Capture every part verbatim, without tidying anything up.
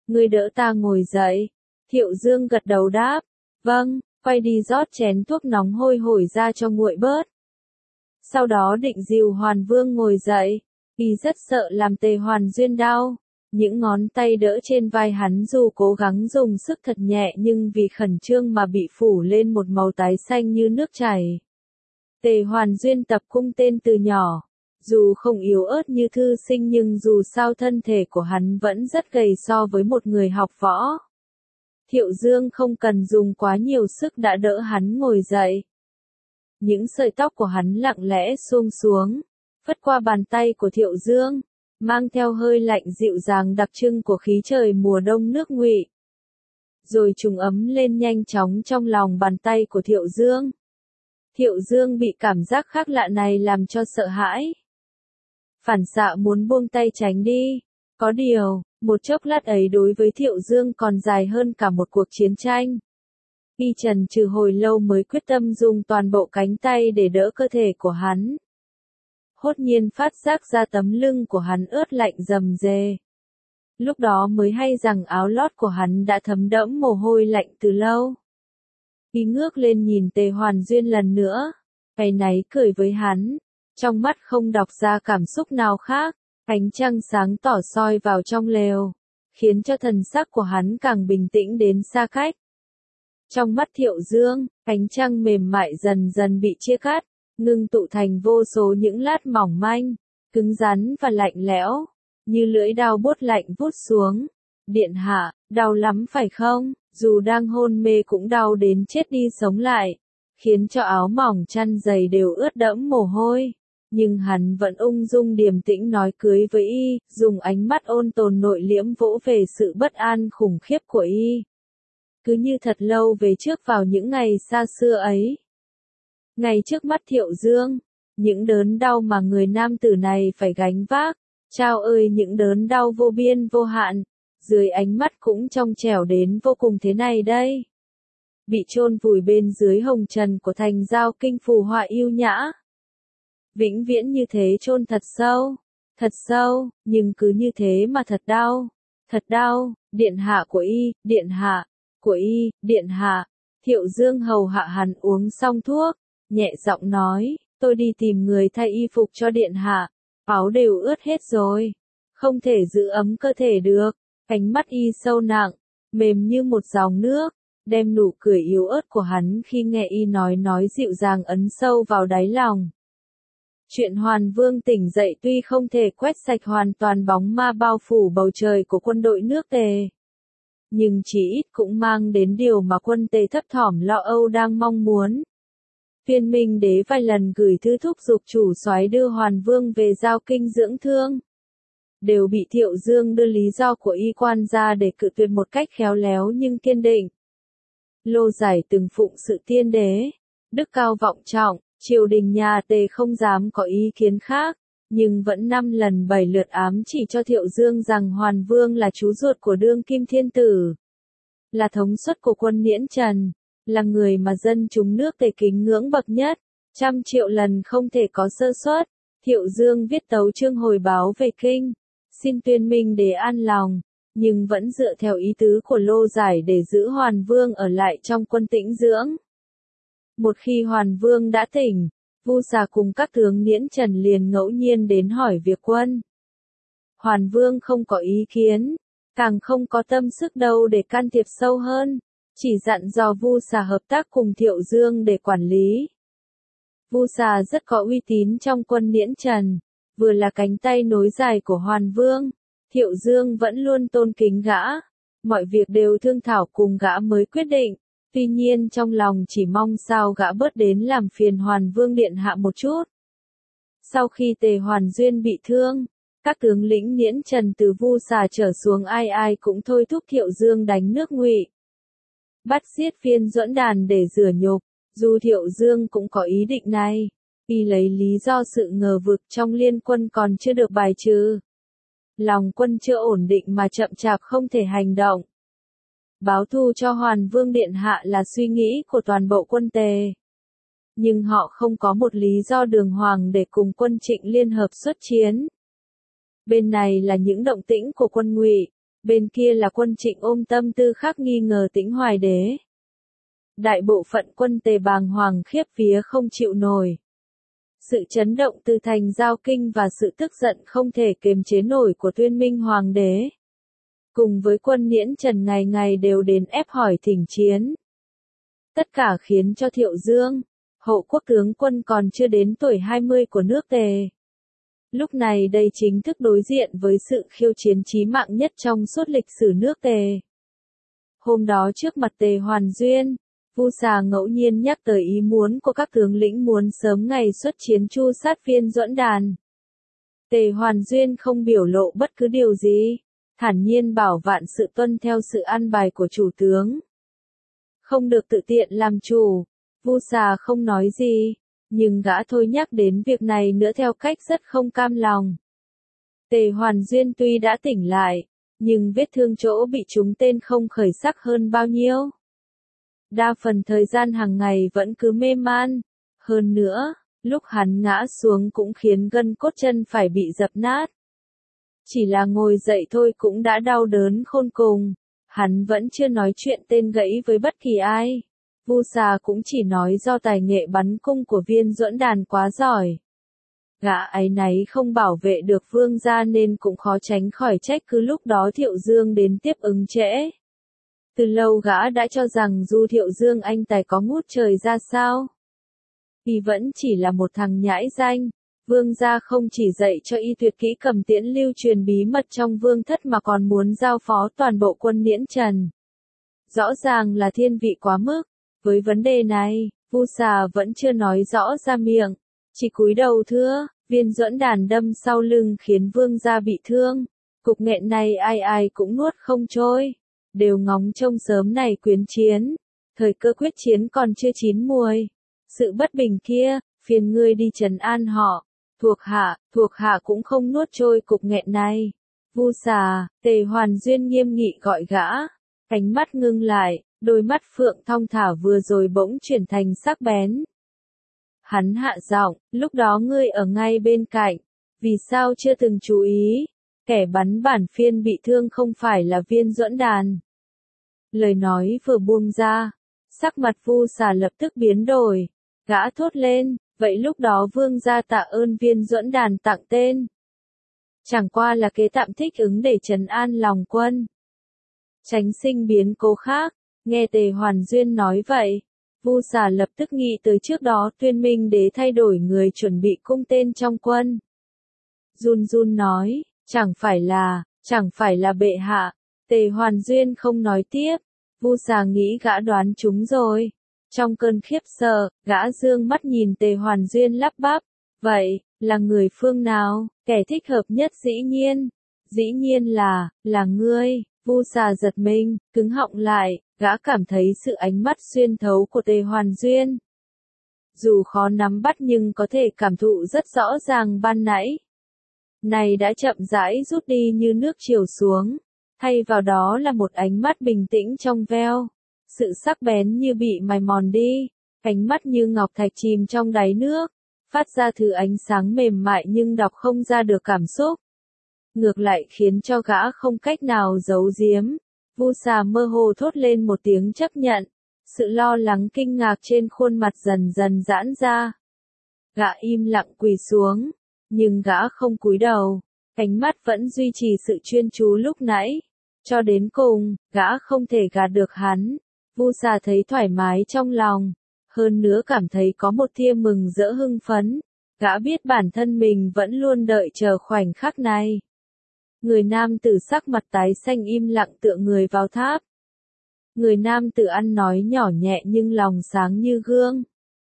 Ngươi đỡ ta ngồi dậy. Thiệu Dương gật đầu đáp. Vâng, quay đi rót chén thuốc nóng hôi hổi ra cho nguội bớt. Sau đó định dìu Hoàn Vương ngồi dậy. Y rất sợ làm Tề Hoàn Duyên đau. Những ngón tay đỡ trên vai hắn dù cố gắng dùng sức thật nhẹ nhưng vì khẩn trương mà bị phủ lên một màu tái xanh như nước chảy. Tề Hoàn Duyên tập cung tên từ nhỏ. Dù không yếu ớt như thư sinh nhưng dù sao thân thể của hắn vẫn rất gầy so với một người học võ. Thiệu Dương không cần dùng quá nhiều sức đã đỡ hắn ngồi dậy. Những sợi tóc của hắn lặng lẽ xuông xuống, phất qua bàn tay của Thiệu Dương, mang theo hơi lạnh dịu dàng đặc trưng của khí trời mùa đông nước Ngụy. Rồi trùng ấm lên nhanh chóng trong lòng bàn tay của Thiệu Dương. Thiệu Dương bị cảm giác khác lạ này làm cho sợ hãi. Phản xạ muốn buông tay tránh đi. Có điều, một chốc lát ấy đối với Thiệu Dương còn dài hơn cả một cuộc chiến tranh. Y trần trừ hồi lâu mới quyết tâm dùng toàn bộ cánh tay để đỡ cơ thể của hắn. Hốt nhiên phát giác ra tấm lưng của hắn ướt lạnh rầm rề. Lúc đó mới hay rằng áo lót của hắn đã thấm đẫm mồ hôi lạnh từ lâu. Y ngước lên nhìn Tề Hoàn Duyên lần nữa, áy náy cười với hắn, trong mắt không đọc ra cảm xúc nào khác. Ánh trăng sáng tỏ soi vào trong lều, khiến cho thần sắc của hắn càng bình tĩnh đến xa cách. Trong mắt Thiệu Dương, ánh trăng mềm mại dần dần bị chia cắt, ngưng tụ thành vô số những lát mỏng manh, cứng rắn và lạnh lẽo, như lưỡi dao buốt lạnh vút xuống. Điện hạ, đau lắm phải không? Dù đang hôn mê cũng đau đến chết đi sống lại, khiến cho áo mỏng chăn dày đều ướt đẫm mồ hôi. Nhưng hắn vẫn ung dung điềm tĩnh nói cưới với y, dùng ánh mắt ôn tồn nội liễm vỗ về sự bất an khủng khiếp của y. Cứ như thật lâu về trước vào những ngày xa xưa ấy. Ngay trước mắt Thiệu Dương, những đớn đau mà người nam tử này phải gánh vác, chao ơi những đớn đau vô biên vô hạn, dưới ánh mắt cũng trong trẻo đến vô cùng thế này đây. Bị chôn vùi bên dưới hồng trần của thành giao kinh phù họa yêu nhã. Vĩnh viễn như thế chôn thật sâu, thật sâu, nhưng cứ như thế mà thật đau, thật đau. Điện hạ của y, điện hạ, của y, điện hạ. Thiệu Dương hầu hạ hắn uống xong thuốc, nhẹ giọng nói, tôi đi tìm người thay y phục cho điện hạ, áo đều ướt hết rồi, không thể giữ ấm cơ thể được. Ánh mắt y sâu nặng, mềm như một dòng nước, đem nụ cười yếu ớt của hắn khi nghe y nói nói dịu dàng ấn sâu vào đáy lòng. Chuyện Hoàn Vương tỉnh dậy tuy không thể quét sạch hoàn toàn bóng ma bao phủ bầu trời của quân đội nước Tề, nhưng chỉ ít cũng mang đến điều mà quân Tề thấp thỏm lo âu đang mong muốn. Viên Minh Đế vài lần gửi thư thúc giục chủ soái đưa Hoàn Vương về giao kinh dưỡng thương, đều bị Thiệu Dương đưa lý do của y quan ra để cự tuyệt một cách khéo léo nhưng kiên định. Lô Giải từng phụng sự tiên đế, đức cao vọng trọng, triều đình nhà Tề không dám có ý kiến khác, nhưng vẫn năm lần bảy lượt ám chỉ cho Thiệu Dương rằng Hoàn Vương là chú ruột của đương kim thiên tử, là thống suất của quân Niễn Trần, là người mà dân chúng nước Tề kính ngưỡng bậc nhất, trăm triệu lần không thể có sơ suất. Thiệu Dương viết tấu chương hồi báo về kinh, xin tuyên minh để an lòng, nhưng vẫn dựa theo ý tứ của Lô Giải để giữ Hoàn Vương ở lại trong quân tĩnh dưỡng. Một khi Hoàn Vương đã tỉnh, Vu Xà cùng các tướng Niễn Trần liền ngẫu nhiên đến hỏi việc quân. Hoàn Vương không có ý kiến, càng không có tâm sức đâu để can thiệp sâu hơn, chỉ dặn dò Vu Xà hợp tác cùng Thiệu Dương để quản lý. Vu Xà rất có uy tín trong quân Niễn Trần, vừa là cánh tay nối dài của Hoàn Vương, Thiệu Dương vẫn luôn tôn kính gã, mọi việc đều thương thảo cùng gã mới quyết định. Tuy nhiên trong lòng chỉ mong sao gã bớt đến làm phiền Hoàn Vương điện hạ một chút. Sau khi Tề Hoàn Duyên bị thương, các tướng lĩnh Niễn Trần từ Vu Xà trở xuống ai ai cũng thôi thúc Thiệu Dương đánh nước Ngụy, bắt giết Phiên Duẫn Đàn để rửa nhục. Dù Thiệu Dương cũng có ý định này, y lấy lý do sự ngờ vực trong liên quân còn chưa được bài trừ, lòng quân chưa ổn định mà chậm chạp không thể hành động. Báo thù cho Hoàn Vương điện hạ là suy nghĩ của toàn bộ quân Tề, nhưng họ không có một lý do đường hoàng để cùng quân Trịnh liên hợp xuất chiến. Bên này là những động tĩnh của quân Ngụy, Bên kia là quân Trịnh ôm tâm tư khác nghi ngờ Tĩnh Hoài đế. Đại bộ phận quân Tề bàng hoàng khiếp vía không chịu nổi. Sự chấn động từ thành giao kinh và sự tức giận không thể kiềm chế nổi của Tuyên Minh Hoàng đế. Cùng với quân Niễn Trần ngày ngày đều đến ép hỏi thỉnh chiến. Tất cả khiến cho Thiệu Dương, hộ quốc tướng quân còn chưa đến tuổi hai mươi của nước Tề. Lúc này đây chính thức đối diện với sự khiêu chiến chí mạng nhất trong suốt lịch sử nước Tề. Hôm đó trước mặt Tề Hoàn Duyên, Vu Xà ngẫu nhiên nhắc tới ý muốn của các tướng lĩnh muốn sớm ngày xuất chiến tru sát Viên Duẫn Đàn. Tề Hoàn Duyên không biểu lộ bất cứ điều gì, thản nhiên bảo vạn sự tuân theo sự an bài của chủ tướng. Không được tự tiện làm chủ, Vu Xà không nói gì, nhưng gã thôi nhắc đến việc này nữa theo cách rất không cam lòng. Tề Hoàn Duyên tuy đã tỉnh lại, nhưng vết thương chỗ bị trúng tên không khởi sắc hơn bao nhiêu. Đa phần thời gian hàng ngày vẫn cứ mê man, hơn nữa, lúc hắn ngã xuống cũng khiến gân cốt chân phải bị dập nát. Chỉ là ngồi dậy thôi cũng đã đau đớn khôn cùng, hắn vẫn chưa nói chuyện tên gãy với bất kỳ ai. Vu Xà cũng chỉ nói do tài nghệ bắn cung của Viên Duẫn Đàn quá giỏi. Gã áy náy không bảo vệ được vương gia nên cũng khó tránh khỏi trách cứ lúc đó Thiệu Dương đến tiếp ứng trễ. Từ lâu gã đã cho rằng dù Thiệu Dương anh tài có ngút trời ra sao, thì vẫn chỉ là một thằng nhãi danh. Vương gia không chỉ dạy cho y tuyệt kỹ cầm tiễn lưu truyền bí mật trong vương thất mà còn muốn giao phó toàn bộ quân Niễn Trần. Rõ ràng là thiên vị quá mức. Với vấn đề này, Vu Xà vẫn chưa nói rõ ra miệng, chỉ cúi đầu thưa, Viên Duẫn Đàn đâm sau lưng khiến vương gia bị thương. Cục nghẹn này ai ai cũng nuốt không trôi, đều ngóng trông sớm này quyến chiến. Thời cơ quyết chiến còn chưa chín muồi. Sự bất bình kia, phiền ngươi đi trấn an họ. Thuộc hạ, thuộc hạ cũng không nuốt trôi cục nghẹn này. Vu Xà, Tề Hoàn Duyên nghiêm nghị gọi gã, ánh mắt ngưng lại. Đôi mắt phượng thong thả vừa rồi bỗng chuyển thành sắc bén. Hắn hạ giọng, lúc đó ngươi ở ngay bên cạnh, vì sao chưa từng chú ý, kẻ bắn bản phiên bị thương không phải là Viên Duẫn Đàn. Lời nói vừa buông ra, sắc mặt Vu Xà lập tức biến đổi, gã thốt lên, vậy lúc đó vương gia tạ ơn Viên Duẫn Đàn tặng tên. Chẳng qua là kế tạm thích ứng để trấn an lòng quân. Tránh sinh biến cố khác. Nghe Tề Hoàn Duyên nói vậy, Vu Xà lập tức nghĩ tới trước đó Tuyên Minh đế thay đổi người chuẩn bị cung tên trong quân. Run run nói, chẳng phải là, chẳng phải là bệ hạ. Tề Hoàn Duyên không nói tiếp, Vu Xà nghĩ gã đoán trúng rồi. Trong cơn khiếp sợ, gã dương mắt nhìn Tề Hoàn Duyên lắp bắp, vậy, là người phương nào, kẻ thích hợp nhất dĩ nhiên, dĩ nhiên là, là ngươi. Vu Xà giật mình, cứng họng lại, gã cảm thấy sự ánh mắt xuyên thấu của Tề Hoàn Duyên. Dù khó nắm bắt nhưng có thể cảm thụ rất rõ ràng ban nãy. Này đã chậm rãi rút đi như nước chiều xuống, thay vào đó là một ánh mắt bình tĩnh trong veo. Sự sắc bén như bị mài mòn đi, ánh mắt như ngọc thạch chìm trong đáy nước, phát ra thứ ánh sáng mềm mại nhưng đọc không ra được cảm xúc. Ngược lại khiến cho gã không cách nào giấu giếm. Vu Xà mơ hồ thốt lên một tiếng chấp nhận. Sự lo lắng kinh ngạc trên khuôn mặt dần dần giãn ra. Gã im lặng quỳ xuống, nhưng gã không cúi đầu. Ánh mắt vẫn duy trì sự chuyên chú lúc nãy. Cho đến cùng, gã không thể gạt được hắn. Vu Xà thấy thoải mái trong lòng. Hơn nữa cảm thấy có một tia mừng rỡ hưng phấn. Gã biết bản thân mình vẫn luôn đợi chờ khoảnh khắc này. Người nam tử sắc mặt tái xanh im lặng tựa người vào tháp. Người nam tử ăn nói nhỏ nhẹ nhưng lòng sáng như gương.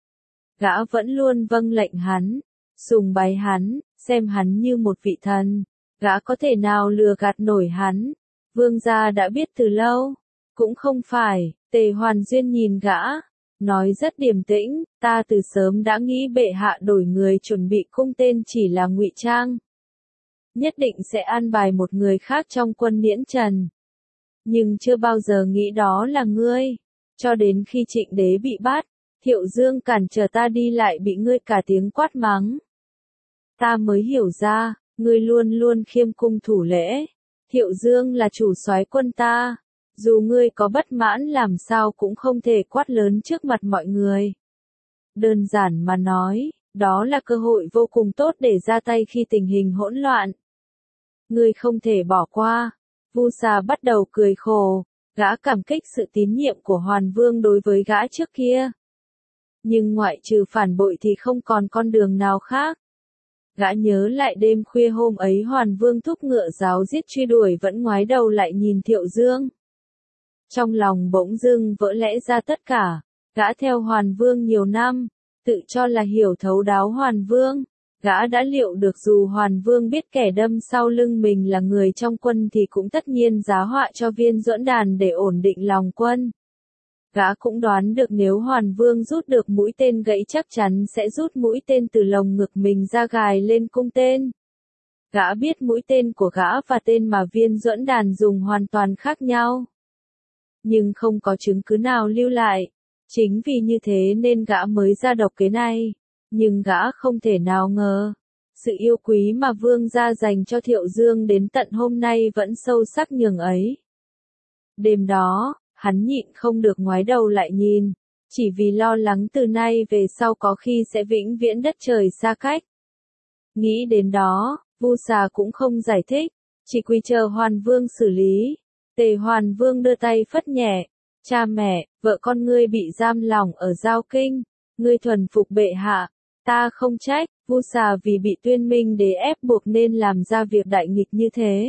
Gã vẫn luôn vâng lệnh hắn, sùng bái hắn, xem hắn như một vị thần. Gã có thể nào lừa gạt nổi hắn. Vương gia đã biết từ lâu. Cũng không phải, Tề Hoàn Duyên nhìn gã, nói rất điềm tĩnh, ta từ sớm đã nghĩ bệ hạ đổi người chuẩn bị cung tên chỉ là ngụy trang. Nhất định sẽ an bài một người khác trong quân Niễn Trần. Nhưng chưa bao giờ nghĩ đó là ngươi. Cho đến khi Trịnh đế bị bắt, Thiệu Dương cản trở ta đi lại bị ngươi cả tiếng quát mắng. Ta mới hiểu ra, ngươi luôn luôn khiêm cung thủ lễ. Thiệu Dương là chủ soái quân ta, dù ngươi có bất mãn làm sao cũng không thể quát lớn trước mặt mọi người. Đơn giản mà nói, đó là cơ hội vô cùng tốt để ra tay khi tình hình hỗn loạn. Ngươi không thể bỏ qua. Vu Xà bắt đầu cười khổ, gã cảm kích sự tín nhiệm của Hoàn Vương đối với gã trước kia. Nhưng ngoại trừ phản bội thì không còn con đường nào khác. Gã nhớ lại đêm khuya hôm ấy Hoàn Vương thúc ngựa giáo giết truy đuổi vẫn ngoái đầu lại nhìn Thiệu Dương. Trong lòng bỗng dưng vỡ lẽ ra tất cả, gã theo Hoàn Vương nhiều năm, tự cho là hiểu thấu đáo Hoàn Vương. Gã đã liệu được dù Hoàn Vương biết kẻ đâm sau lưng mình là người trong quân thì cũng tất nhiên giá họa cho Viên Duẫn Đàn để ổn định lòng quân. Gã cũng đoán được nếu Hoàn Vương rút được mũi tên gãy chắc chắn sẽ rút mũi tên từ lồng ngực mình ra gài lên cung tên. Gã biết mũi tên của gã và tên mà Viên Duẫn Đàn dùng hoàn toàn khác nhau. Nhưng không có chứng cứ nào lưu lại. Chính vì như thế nên gã mới ra độc kế này. Nhưng gã không thể nào ngờ, sự yêu quý mà Vương gia dành cho Thiệu Dương đến tận hôm nay vẫn sâu sắc nhường ấy. Đêm đó, hắn nhịn không được ngoái đầu lại nhìn, chỉ vì lo lắng từ nay về sau có khi sẽ vĩnh viễn đất trời xa cách. Nghĩ đến đó, Vu Xà cũng không giải thích, chỉ quy chờ Hoàn Vương xử lý. Tề Hoàn Vương đưa tay phất nhẹ, cha mẹ, vợ con ngươi bị giam lỏng ở Giao Kinh, ngươi thuần phục bệ hạ. Ta không trách, Vu Xà vì bị Tuyên Minh Đế ép buộc nên làm ra việc đại nghịch như thế.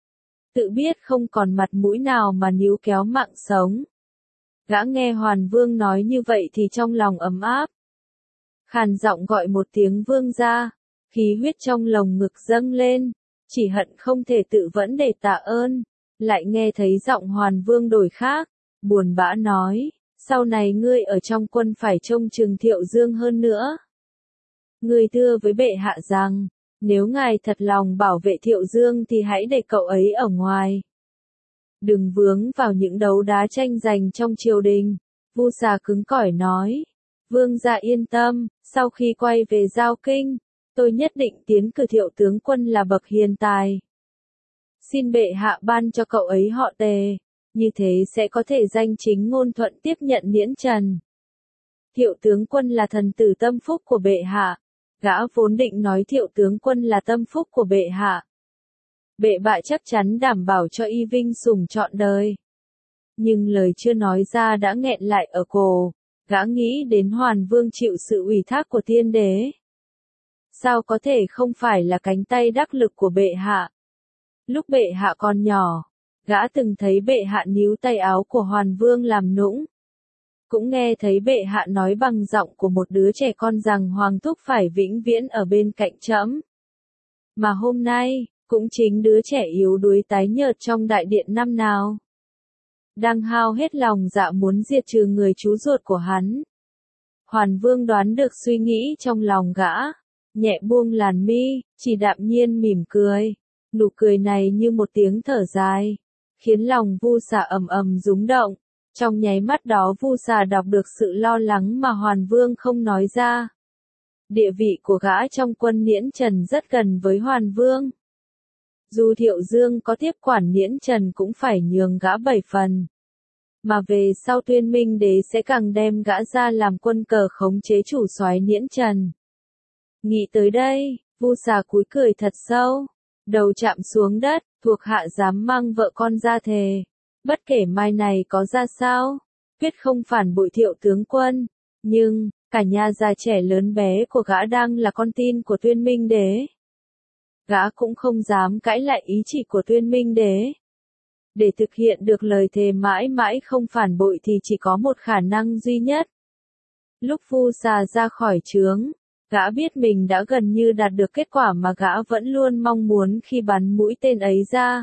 Tự biết không còn mặt mũi nào mà níu kéo mạng sống. Gã nghe Hoàn Vương nói như vậy thì trong lòng ấm áp. Khàn giọng gọi một tiếng Vương gia, khí huyết trong lồng ngực dâng lên, chỉ hận không thể tự vẫn để tạ ơn. Lại nghe thấy giọng Hoàn Vương đổi khác, buồn bã nói, sau này ngươi ở trong quân phải trông chừng Thiệu Dương hơn nữa. Ngươi thưa với bệ hạ rằng, nếu ngài thật lòng bảo vệ Thiệu Dương thì hãy để cậu ấy ở ngoài. Đừng vướng vào những đấu đá tranh giành trong triều đình. Vu Xà cứng cỏi nói. Vương gia yên tâm, sau khi quay về Giao Kinh, tôi nhất định tiến cử Thiệu tướng quân là bậc hiền tài. Xin bệ hạ ban cho cậu ấy họ Tề, như thế sẽ có thể danh chính ngôn thuận tiếp nhận miễn trần. Thiệu tướng quân là thần tử tâm phúc của bệ hạ. Gã vốn định nói Thiệu tướng quân là tâm phúc của bệ hạ. Bệ hạ chắc chắn đảm bảo cho y vinh sủng trọn đời. Nhưng lời chưa nói ra đã nghẹn lại ở cổ, gã nghĩ đến Hoàn Vương chịu sự ủy thác của Tiên Đế. Sao có thể không phải là cánh tay đắc lực của bệ hạ? Lúc bệ hạ còn nhỏ, gã từng thấy bệ hạ níu tay áo của Hoàn Vương làm nũng. Cũng nghe thấy bệ hạ nói bằng giọng của một đứa trẻ con rằng Hoàng thúc phải vĩnh viễn ở bên cạnh trẫm. Mà hôm nay, cũng chính đứa trẻ yếu đuối tái nhợt trong đại điện năm nào, đang hao hết lòng dạ muốn diệt trừ người chú ruột của hắn. Hoàn Vương đoán được suy nghĩ trong lòng gã, nhẹ buông làn mi, chỉ đạm nhiên mỉm cười. Nụ cười này như một tiếng thở dài, khiến lòng Vu Xà ầm ầm rung động. Trong nháy mắt đó Vu Xà đọc được sự lo lắng mà Hoàn Vương không nói ra. Địa vị của gã trong quân Niễn Trần rất gần với Hoàn Vương. Dù Thiệu Dương có tiếp quản Niễn Trần cũng phải nhường gã bảy phần. Mà về sau Tuyên Minh Đế sẽ càng đem gã ra làm quân cờ khống chế chủ soái Niễn Trần. Nghĩ tới đây, Vu Xà cúi cười thật sâu, đầu chạm xuống đất, thuộc hạ dám mang vợ con ra thề. Bất kể mai này có ra sao, quyết không phản bội Thiệu tướng quân, nhưng, cả nhà già trẻ lớn bé của gã đang là con tin của Tuyên Minh Đế. Gã cũng không dám cãi lại ý chỉ của Tuyên Minh Đế. Để thực hiện được lời thề mãi mãi không phản bội thì chỉ có một khả năng duy nhất. Lúc Vu Xà ra khỏi trướng, gã biết mình đã gần như đạt được kết quả mà gã vẫn luôn mong muốn khi bắn mũi tên ấy ra.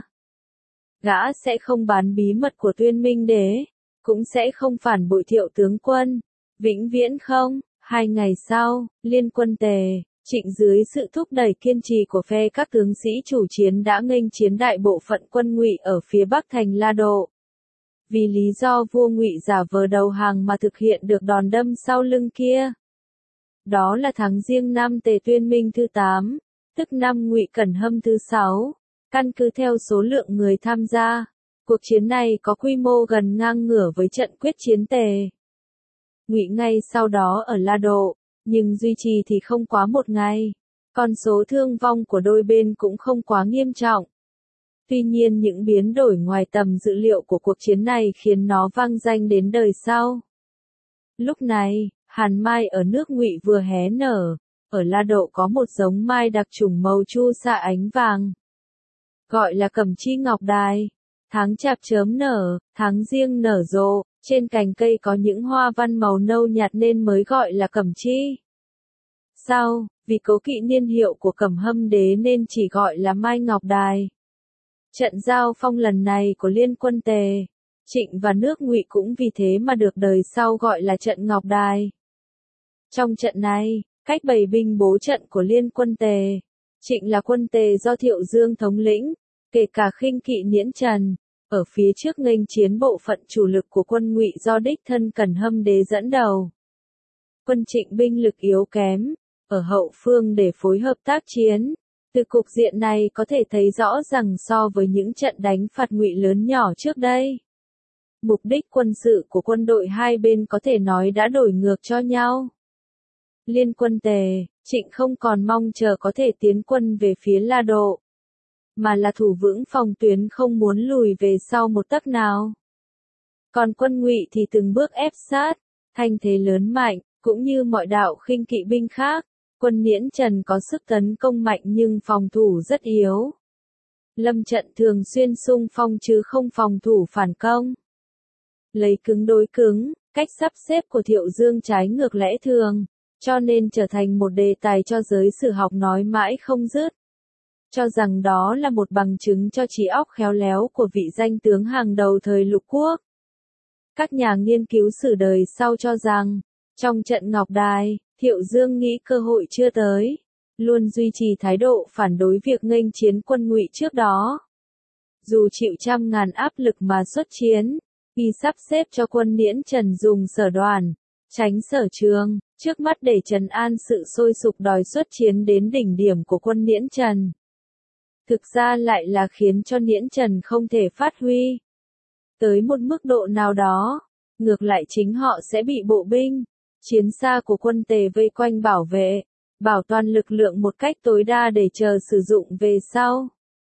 Gã sẽ không bán bí mật của Tuyên Minh Đế, cũng sẽ không phản bội Thiệu tướng quân, vĩnh viễn không. Hai ngày sau, liên quân Tề, Trịnh dưới sự thúc đẩy kiên trì của phe các tướng sĩ chủ chiến đã nghênh chiến đại bộ phận quân Ngụy ở phía bắc thành La Độ. Vì lý do vua Ngụy giả vờ đầu hàng mà thực hiện được đòn đâm sau lưng kia. Đó là tháng Giêng năm Tề Tuyên Minh thứ tám, tức năm Ngụy Cẩn Hâm thứ sáu. Căn cứ theo số lượng người tham gia, cuộc chiến này có quy mô gần ngang ngửa với trận quyết chiến Tề Ngụy ngay sau đó ở La Độ, nhưng duy trì thì không quá một ngày. Con số thương vong của đôi bên cũng không quá nghiêm trọng. Tuy nhiên những biến đổi ngoài tầm dự liệu của cuộc chiến này khiến nó vang danh đến đời sau. Lúc này, hàn mai ở nước Ngụy vừa hé nở, ở La Độ có một giống mai đặc chủng màu chu sa ánh vàng, gọi là Cẩm Chi Ngọc Đài. Tháng chạp chớm nở, tháng giêng nở rộ, trên cành cây có những hoa văn màu nâu nhạt nên mới gọi là Cẩm Chi. Sau, vì cố kỵ niên hiệu của Cẩm Hâm đế nên chỉ gọi là Mai Ngọc Đài. Trận giao phong lần này của liên quân Tề, Trịnh và nước Ngụy cũng vì thế mà được đời sau gọi là trận Ngọc Đài. Trong trận này, cách bày binh bố trận của liên quân Tề, Trịnh là quân Tề do Thiệu Dương thống lĩnh, kể cả khinh kỵ Niễn Trần, ở phía trước nghênh chiến bộ phận chủ lực của quân Ngụy do đích thân Cẩn Hâm đế dẫn đầu. Quân Trịnh binh lực yếu kém, ở hậu phương để phối hợp tác chiến. Từ cục diện này có thể thấy rõ rằng so với những trận đánh phạt Ngụy lớn nhỏ trước đây, mục đích quân sự của quân đội hai bên có thể nói đã đổi ngược cho nhau. Liên quân Tề, Trịnh không còn mong chờ có thể tiến quân về phía La Độ, mà là thủ vững phòng tuyến không muốn lùi về sau một tấc nào. Còn quân Ngụy thì từng bước ép sát, thanh thế lớn mạnh, cũng như mọi đạo khinh kỵ binh khác. Quân Niễn Trần có sức tấn công mạnh nhưng phòng thủ rất yếu. Lâm trận thường xuyên xung phong chứ không phòng thủ phản công. Lấy cứng đối cứng, cách sắp xếp của Thiệu Dương trái ngược lẽ thường, cho nên trở thành một đề tài cho giới sử học nói mãi không dứt. Cho rằng đó là một bằng chứng cho trí óc khéo léo của vị danh tướng hàng đầu thời lục quốc. Các nhà nghiên cứu sử đời sau cho rằng, trong trận Ngọc Đài, Thiệu Dương nghĩ cơ hội chưa tới, luôn duy trì thái độ phản đối việc nghênh chiến quân Ngụy trước đó. Dù chịu trăm ngàn áp lực mà xuất chiến, y sắp xếp cho quân Niễn Trần dùng sở đoàn, tránh sở trường, trước mắt để trấn an sự sôi sục đòi xuất chiến đến đỉnh điểm của quân Niễn Trần. Thực ra lại là khiến cho Niễn Trần không thể phát huy. Tới một mức độ nào đó, ngược lại chính họ sẽ bị bộ binh, chiến xa của quân Tề vây quanh bảo vệ, bảo toàn lực lượng một cách tối đa để chờ sử dụng về sau.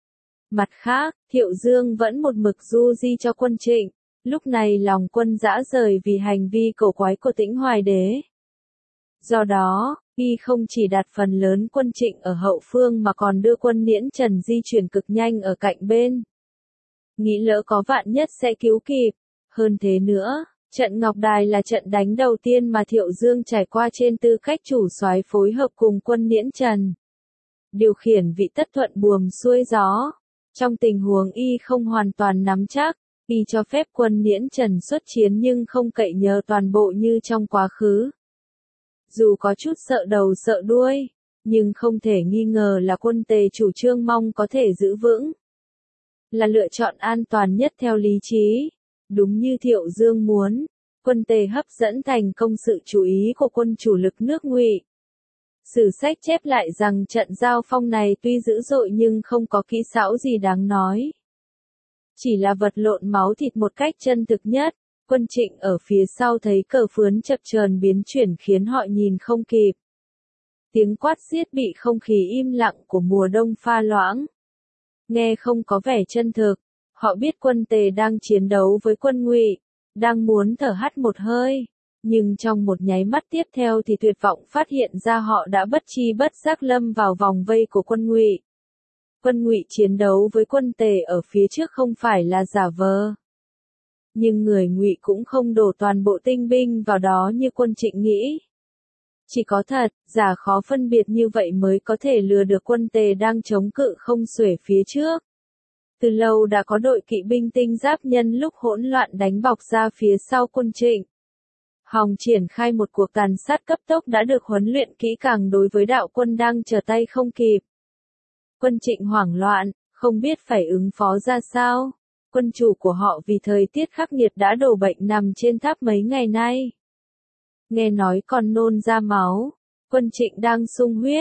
Mặt khác, Thiệu Dương vẫn một mực du di cho quân Trịnh, lúc này lòng quân dã rời vì hành vi cổ quái của Tĩnh Hoài đế. Do đó, y không chỉ đặt phần lớn quân Trịnh ở hậu phương mà còn đưa quân Niễn Trần di chuyển cực nhanh ở cạnh bên. Nghĩ lỡ có vạn nhất sẽ cứu kịp. Hơn thế nữa, trận Ngọc Đài là trận đánh đầu tiên mà Thiệu Dương trải qua trên tư cách chủ soái phối hợp cùng quân Niễn Trần. Điều khiển vị tất thuận buồm xuôi gió. Trong tình huống y không hoàn toàn nắm chắc, y cho phép quân Niễn Trần xuất chiến nhưng không cậy nhờ toàn bộ như trong quá khứ. Dù có chút sợ đầu sợ đuôi, nhưng không thể nghi ngờ là quân Tề chủ trương mong có thể giữ vững. Là lựa chọn an toàn nhất theo lý trí. Đúng như Thiệu Dương muốn, quân Tề hấp dẫn thành công sự chú ý của quân chủ lực nước Ngụy. Sử sách chép lại rằng trận giao phong này tuy dữ dội nhưng không có kỹ xảo gì đáng nói. Chỉ là vật lộn máu thịt một cách chân thực nhất, quân Trịnh ở phía sau thấy cờ phướn chập chờn biến chuyển khiến họ nhìn không kịp. Tiếng quát xiết bị không khí im lặng của mùa đông pha loãng. Nghe không có vẻ chân thực, họ biết quân Tề đang chiến đấu với quân Ngụy, đang muốn thở hắt một hơi. Nhưng trong một nháy mắt tiếp theo thì tuyệt vọng phát hiện ra họ đã bất chi bất giác lâm vào vòng vây của quân Ngụy. Quân Ngụy chiến đấu với quân Tề ở phía trước không phải là giả vờ. Nhưng người Ngụy cũng không đổ toàn bộ tinh binh vào đó như quân Trịnh nghĩ. Chỉ có thật, giả khó phân biệt như vậy mới có thể lừa được quân Tề đang chống cự không xuể phía trước. Từ lâu đã có đội kỵ binh tinh giáp nhân lúc hỗn loạn đánh bọc ra phía sau quân Trịnh. Hòng triển khai một cuộc tàn sát cấp tốc đã được huấn luyện kỹ càng đối với đạo quân đang trở tay không kịp. Quân Trịnh hoảng loạn, không biết phải ứng phó ra sao. Quân chủ của họ vì thời tiết khắc nghiệt đã đổ bệnh nằm trên tháp mấy ngày nay. Nghe nói còn nôn ra máu, quân Trịnh đang sung huyết,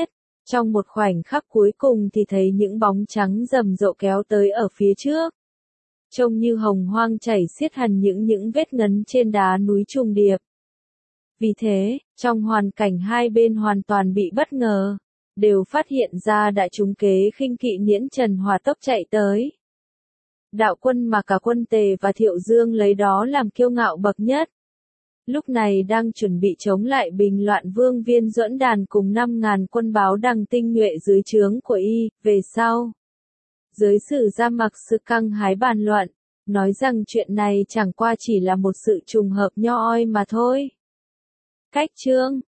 Trong một khoảnh khắc cuối cùng thì thấy những bóng trắng rầm rộ kéo tới ở phía trước. Trông như hồng hoang chảy xiết hẳn những những vết ngấn trên đá núi trùng điệp. Vì thế, trong hoàn cảnh hai bên hoàn toàn bị bất ngờ, đều phát hiện ra đại chúng kế khinh kỵ Nhiễn Trần hòa tốc chạy tới. Đạo quân mà cả quân Tề và Thiệu Dương lấy đó làm kiêu ngạo bậc nhất. Lúc này đang chuẩn bị chống lại bình loạn Vương Viên Duẫn Đàn cùng năm ngàn quân báo đằng tinh nhuệ dưới trướng của y, về sau. Giới sử gia mặc sự căng hái bàn luận, nói rằng chuyện này chẳng qua chỉ là một sự trùng hợp nho oi mà thôi. Cách chương